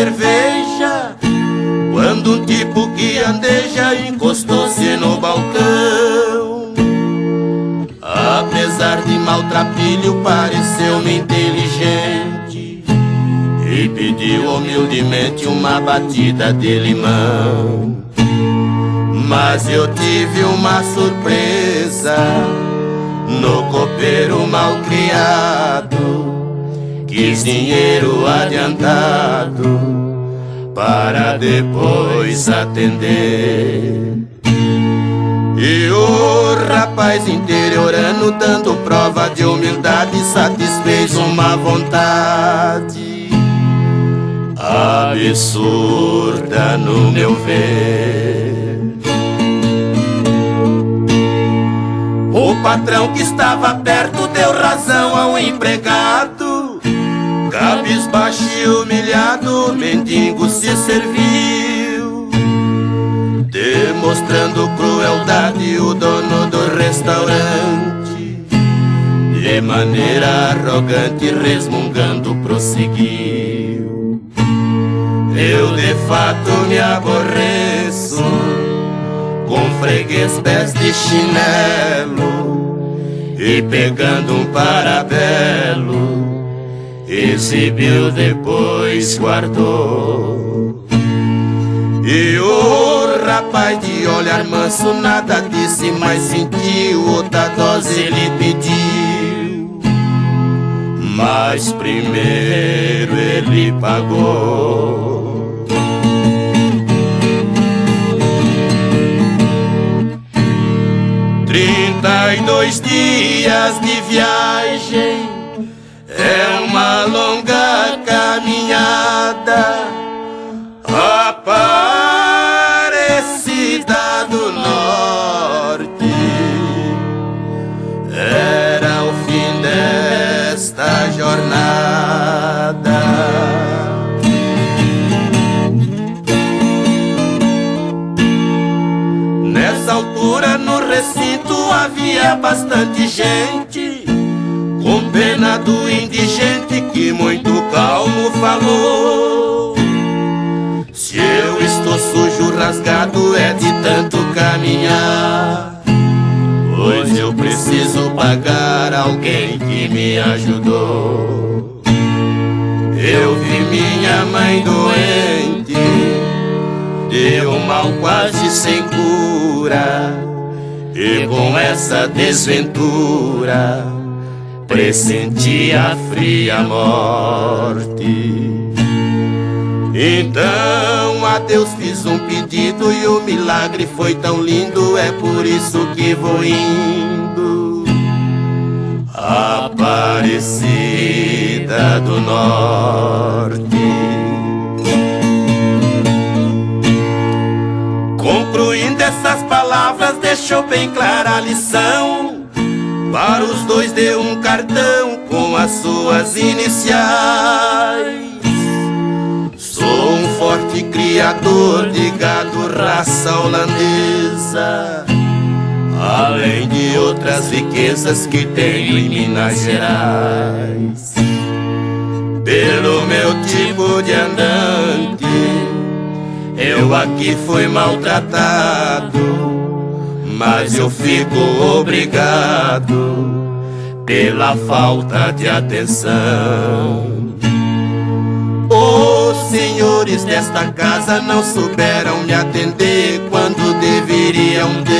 cerveja, quando um tipo que andeja encostou-se no balcão. Apesar de maltrapilho, pareceu-me inteligente e pediu humildemente uma batida de limão. Mas eu tive uma surpresa no copeiro malcriado. Quis dinheiro adiantado para depois atender. E o rapaz interiorano, dando prova de humildade, satisfez uma vontade absurda no meu ver. O patrão que estava perto deu razão ao empregado. Cabisbaixo e humilhado, o mendigo se serviu, demonstrando crueldade. O dono do restaurante, de maneira arrogante, resmungando, prosseguiu: eu de fato me aborreço com freguês pés de chinelo, e pegando um parabelo exibiu, depois guardou. E o rapaz de olhar manso nada disse, mas sentiu outra dose, ele pediu, mas primeiro ele pagou. Trinta e 2 dias de viagem é uma longa caminhada. Aparecida do Norte era o fim desta jornada. Nessa altura no recinto havia bastante gente, com pena do indigente que muito calmo falou: se eu estou sujo, rasgado, é de tanto caminhar, pois eu preciso pagar alguém que me ajudou. Eu vi minha mãe doente, de um mal quase sem cura, e com essa desventura pressenti a fria morte. Então a Deus fiz um pedido e o milagre foi tão lindo, é por isso que vou indo. Aparecida do Norte. Concluindo essas palavras, deixou bem clara a lição. Para os dois deu um cartão com as suas iniciais. Sou um forte criador de gado, raça holandesa, além de outras riquezas que tenho em Minas Gerais. Pelo meu tipo de andante, eu aqui fui maltratado, mas eu fico obrigado pela falta de atenção. Os senhores desta casa não souberam me atender quando deveriam